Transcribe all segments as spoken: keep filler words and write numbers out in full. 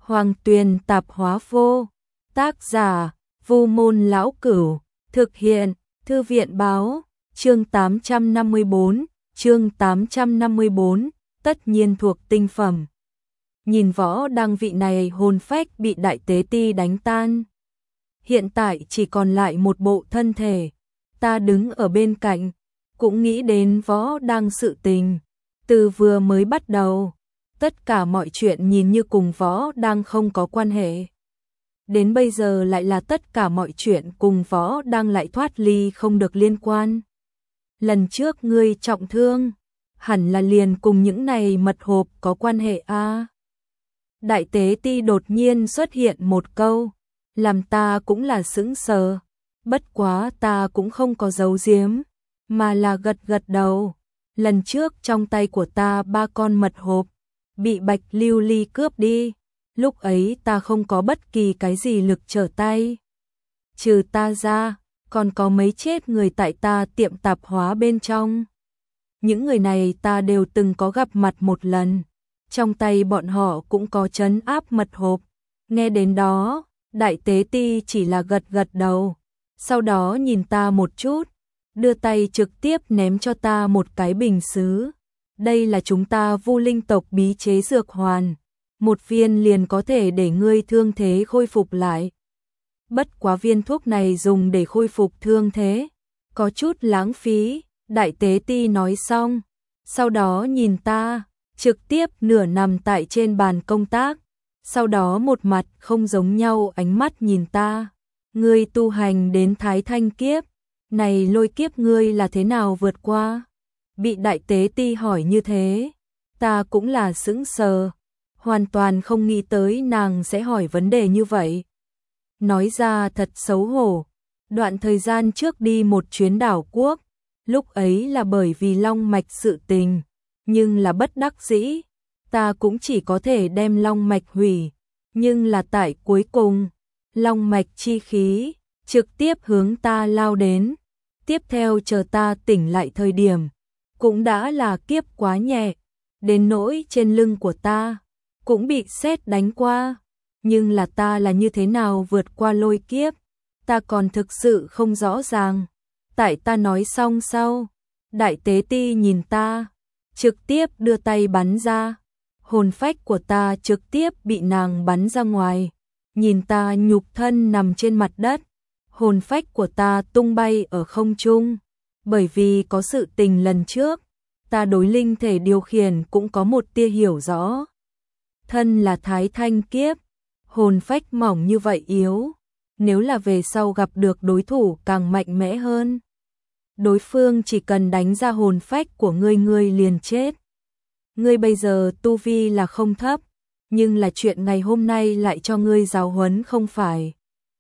Hoàng Tuyền Tạp Hóa Vô. Tác giả: Vu Môn Lão Cửu. Thực hiện: Thư viện báo. Chương tám trăm năm mươi bốn. Chương tám trăm năm mươi bốn. Tất nhiên thuộc tinh phẩm. Nhìn Võ Đăng vị này hồn phách bị Đại Tế Ti đánh tan, hiện tại chỉ còn lại một bộ thân thể. Ta đứng ở bên cạnh, cũng nghĩ đến Võ Đăng sự tình. Từ vừa mới bắt đầu, tất cả mọi chuyện nhìn như cùng Võ Đăng không có quan hệ. Đến bây giờ lại là tất cả mọi chuyện cùng Võ Đăng lại thoát ly không được liên quan. Lần trước ngươi trọng thương, hẳn là liền cùng những này mật hộp có quan hệ a. À? Đại Tế Ti đột nhiên xuất hiện một câu, làm ta cũng là sững sờ. Bất quá ta cũng không có giấu giếm, mà là gật gật đầu. Lần trước trong tay của ta ba con mật hộp bị Bạch Lưu Ly cướp đi, lúc ấy ta không có bất kỳ cái gì lực trở tay. Trừ ta ra, còn có mấy chết người tại ta tiệm tạp hóa bên trong. Những người này ta đều từng có gặp mặt một lần, trong tay bọn họ cũng có trấn áp mật hộp. Nghe đến đó, Đại Tế Ti chỉ là gật gật đầu, sau đó nhìn ta một chút, đưa tay trực tiếp ném cho ta một cái bình sứ. Đây là chúng ta Vu Linh tộc bí chế dược hoàn, một viên liền có thể để ngươi thương thế khôi phục lại. Bất quá viên thuốc này dùng để khôi phục thương thế, có chút lãng phí. Đại Tế Ti nói xong, sau đó nhìn ta, trực tiếp nửa nằm tại trên bàn công tác, sau đó một mặt không giống nhau ánh mắt nhìn ta. Ngươi tu hành đến Thái Thanh kiếp, này lôi kiếp ngươi là thế nào vượt qua? Bị Đại Tế Ti hỏi như thế, ta cũng là sững sờ, hoàn toàn không nghĩ tới nàng sẽ hỏi vấn đề như vậy. Nói ra thật xấu hổ, đoạn thời gian trước đi một chuyến đảo quốc, lúc ấy là bởi vì long mạch sự tình, nhưng là bất đắc dĩ, ta cũng chỉ có thể đem long mạch hủy, nhưng là tại cuối cùng, long mạch chi khí trực tiếp hướng ta lao đến. Tiếp theo chờ ta tỉnh lại thời điểm, cũng đã là kiếp quá nhẹ, đến nỗi trên lưng của ta cũng bị sét đánh qua, nhưng là ta là như thế nào vượt qua lôi kiếp, ta còn thực sự không rõ ràng. Tại ta nói xong sau, Đại Tế Ti nhìn ta, trực tiếp đưa tay bắn ra, hồn phách của ta trực tiếp bị nàng bắn ra ngoài. Nhìn ta nhục thân nằm trên mặt đất, hồn phách của ta tung bay ở không trung. Bởi vì có sự tình lần trước, ta đối linh thể điều khiển cũng có một tia hiểu rõ. Thân là Thái Thanh kiếp, hồn phách mỏng như vậy yếu, nếu là về sau gặp được đối thủ càng mạnh mẽ hơn, đối phương chỉ cần đánh ra hồn phách của ngươi ngươi liền chết. Ngươi bây giờ tu vi là không thấp, nhưng là chuyện ngày hôm nay lại cho ngươi giáo huấn không phải.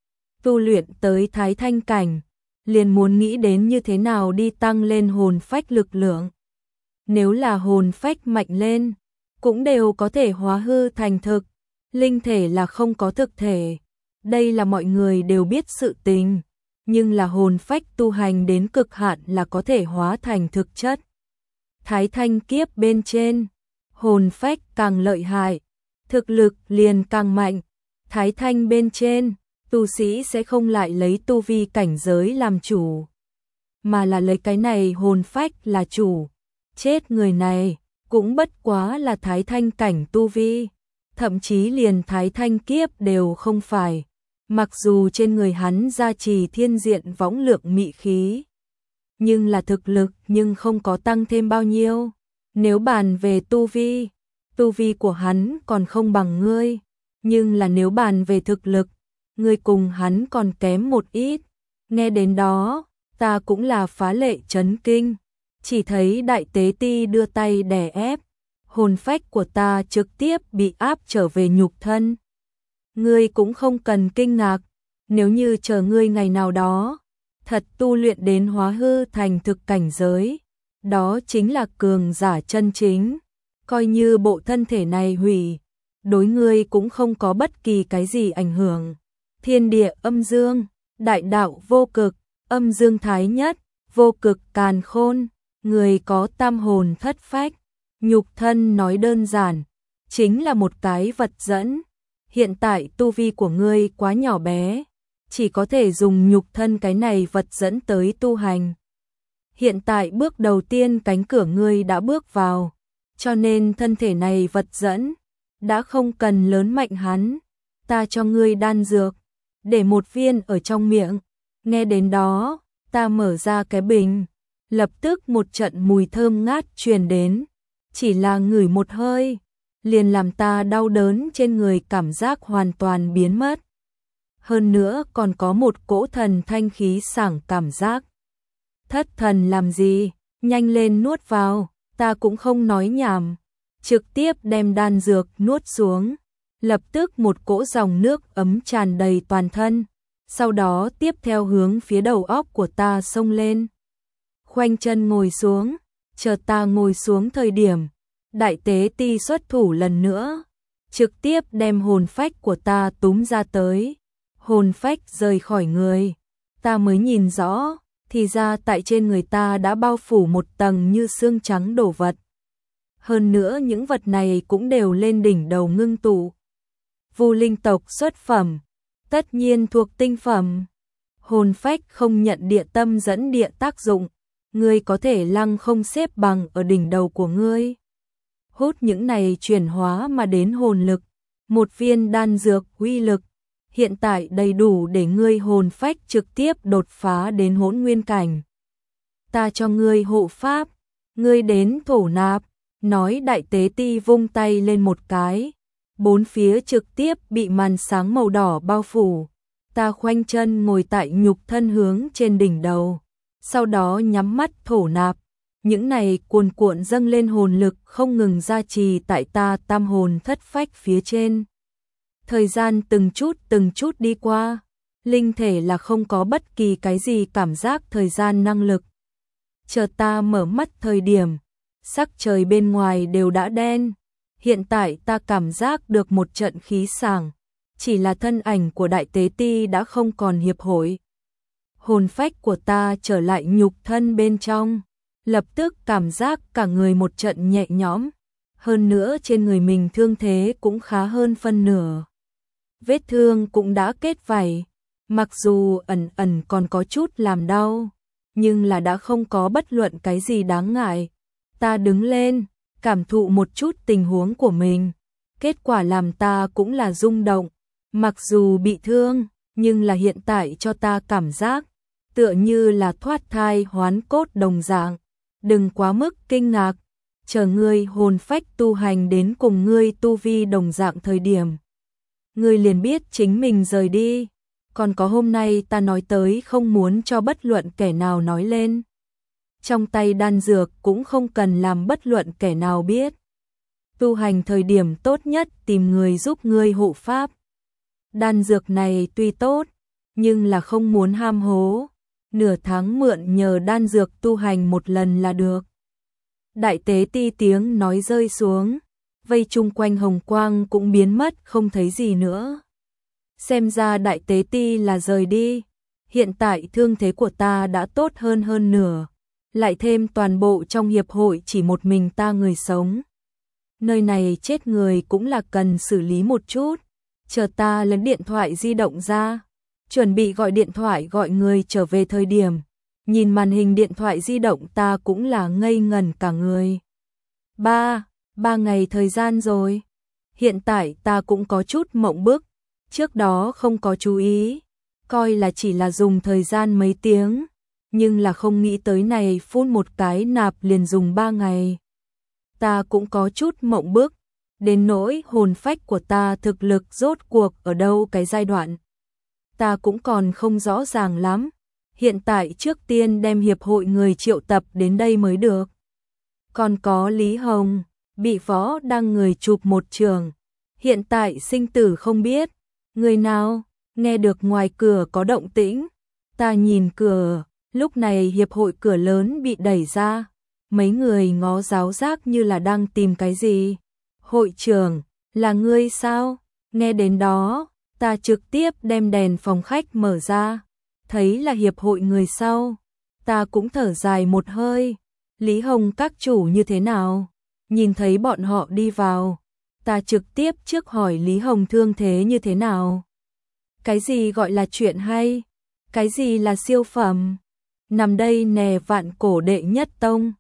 Tu luyện tới Thái Thanh cảnh, liền muốn nghĩ đến như thế nào đi tăng lên hồn phách lực lượng. Nếu là hồn phách mạnh lên, cũng đều có thể hóa hư thành thực, linh thể là không có thực thể. Đây là mọi người đều biết sự tình, nhưng là hồn phách tu hành đến cực hạn là có thể hóa thành thực chất. Thái Thanh kiếp bên trên, hồn phách càng lợi hại, thực lực liền càng mạnh. Thái Thanh bên trên, tu sĩ sẽ không lại lấy tu vi cảnh giới làm chủ, mà là lấy cái này hồn phách là chủ. Chết người này cũng bất quá là Thái Thanh cảnh tu vi, thậm chí liền Thái Thanh kiếp đều không phải. Mặc dù trên người hắn gia trì thiên diện võng lượng mị khí, nhưng là thực lực nhưng không có tăng thêm bao nhiêu. Nếu bàn về tu vi, tu vi của hắn còn không bằng ngươi, nhưng là nếu bàn về thực lực, ngươi cùng hắn còn kém một ít. Nghe đến đó, ta cũng là phá lệ chấn kinh, chỉ thấy Đại Tế Ti đưa tay đè ép, hồn phách của ta trực tiếp bị áp trở về nhục thân. Ngươi cũng không cần kinh ngạc, nếu như chờ ngươi ngày nào đó thật tu luyện đến hóa hư thành thực cảnh giới, đó chính là cường giả chân chính. Coi như bộ thân thể này hủy, đối ngươi cũng không có bất kỳ cái gì ảnh hưởng. Thiên địa âm dương, đại đạo vô cực, âm dương thái nhất, vô cực càn khôn, người có tam hồn thất phách. Nhục thân nói đơn giản, chính là một cái vật dẫn. hiện tại tu vi của ngươi quá nhỏ bé, chỉ có thể dùng nhục thân cái này vật dẫn tới tu hành. Hiện tại bước đầu tiên cánh cửa ngươi đã bước vào, cho nên thân thể này vật dẫn, đã không cần lớn mạnh hắn, ta cho ngươi đan dược, để một viên ở trong miệng. Nghe đến đó, ta mở ra cái bình, lập tức một trận mùi thơm ngát truyền đến, chỉ là ngửi một hơi, liền làm ta đau đớn trên người cảm giác hoàn toàn biến mất. Hơn nữa còn có một cỗ thần thanh khí sảng cảm giác. Thất thần làm gì, nhanh lên nuốt vào, ta cũng không nói nhảm, trực tiếp đem đan dược nuốt xuống, lập tức một cỗ dòng nước ấm tràn đầy toàn thân, sau đó tiếp theo hướng phía đầu óc của ta xông lên. Khoanh chân ngồi xuống, chờ ta ngồi xuống thời điểm, đại tế ti xuất thủ lần nữa, trực tiếp đem hồn phách của ta túm ra tới, hồn phách rời khỏi người, ta mới nhìn rõ, thì ra tại trên người ta đã bao phủ một tầng như xương trắng đổ vật. Hơn nữa những vật này cũng đều lên đỉnh đầu ngưng tụ. Vu linh tộc xuất phẩm, tất nhiên thuộc tinh phẩm. Hồn phách không nhận địa tâm dẫn địa tác dụng, ngươi có thể lăng không xếp bằng ở đỉnh đầu của ngươi. Hút những này chuyển hóa mà đến hồn lực, một viên đan dược uy lực, hiện tại đầy đủ để ngươi hồn phách trực tiếp đột phá đến hỗn nguyên cảnh. Ta cho ngươi hộ pháp, ngươi đến thổ nạp, nói đại tế ti vung tay lên một cái, bốn phía trực tiếp bị màn sáng màu đỏ bao phủ. Ta khoanh chân ngồi tại nhục thân hướng trên đỉnh đầu, sau đó nhắm mắt thổ nạp, những này cuồn cuộn dâng lên hồn lực không ngừng gia trì tại ta tam hồn thất phách phía trên. Thời gian từng chút từng chút đi qua, linh thể là không có bất kỳ cái gì cảm giác thời gian năng lực. Chờ ta mở mắt thời điểm, sắc trời bên ngoài đều đã đen, hiện tại ta cảm giác được một trận khí sảng, chỉ là thân ảnh của đại tế ti đã không còn hiệp hội. Hồn phách của ta trở lại nhục thân bên trong, lập tức cảm giác cả người một trận nhẹ nhõm, hơn nữa trên người mình thương thế cũng khá hơn phân nửa. Vết thương cũng đã kết vảy, mặc dù ẩn ẩn còn có chút làm đau, nhưng là đã không có bất luận cái gì đáng ngại. Ta đứng lên, cảm thụ một chút tình huống của mình, kết quả làm ta cũng là rung động, mặc dù bị thương, nhưng là hiện tại cho ta cảm giác, tựa như là thoát thai hoán cốt đồng dạng, đừng quá mức kinh ngạc, chờ ngươi hồn phách tu hành đến cùng ngươi tu vi đồng dạng thời điểm. Ngươi liền biết chính mình rời đi, còn có hôm nay ta nói tới không muốn cho bất luận kẻ nào nói lên. Trong tay đan dược cũng không cần làm bất luận kẻ nào biết. Tu hành thời điểm tốt nhất tìm người giúp ngươi hộ pháp. Đan dược này tuy tốt, nhưng là không muốn ham hố, nửa tháng mượn nhờ đan dược tu hành một lần là được. Đại tế ti tiếng nói rơi xuống, vây chung quanh hồng quang cũng biến mất không thấy gì nữa. Xem ra đại tế ti là rời đi, hiện tại thương thế của ta đã tốt hơn hơn nửa, lại thêm toàn bộ trong hiệp hội chỉ một mình ta người sống. Nơi này chết người cũng là cần xử lý một chút, chờ ta lấy điện thoại di động ra, chuẩn bị gọi điện thoại gọi người trở về thời điểm, nhìn màn hình điện thoại di động ta cũng là ngây ngẩn cả người. Ba, ba ngày thời gian rồi, hiện tại ta cũng có chút mộng bức, trước đó không có chú ý, coi là chỉ là dùng thời gian mấy tiếng, nhưng là không nghĩ tới này phun một cái nạp liền dùng ba ngày. Ta cũng có chút mộng bức, đến nỗi hồn phách của ta thực lực rốt cuộc ở đâu cái giai đoạn. Ta cũng còn không rõ ràng lắm, hiện tại trước tiên đem hiệp hội người triệu tập đến đây mới được. Còn có Lý Hồng, bị võ đang người chụp một trường, hiện tại sinh tử không biết, người nào, nghe được ngoài cửa có động tĩnh, ta nhìn cửa, lúc này hiệp hội cửa lớn bị đẩy ra, mấy người ngó giáo giác như là đang tìm cái gì. Hội trưởng, là ngươi sao? Nghe đến đó, ta trực tiếp đem đèn phòng khách mở ra, thấy là hiệp hội người sau, ta cũng thở dài một hơi. Lý Hồng các chủ như thế nào? Nhìn thấy bọn họ đi vào, ta trực tiếp trước hỏi Lý Hồng thương thế như thế nào. Cái gì gọi là chuyện hay? Cái gì là siêu phẩm? Nằm đây nè vạn cổ đệ nhất tông.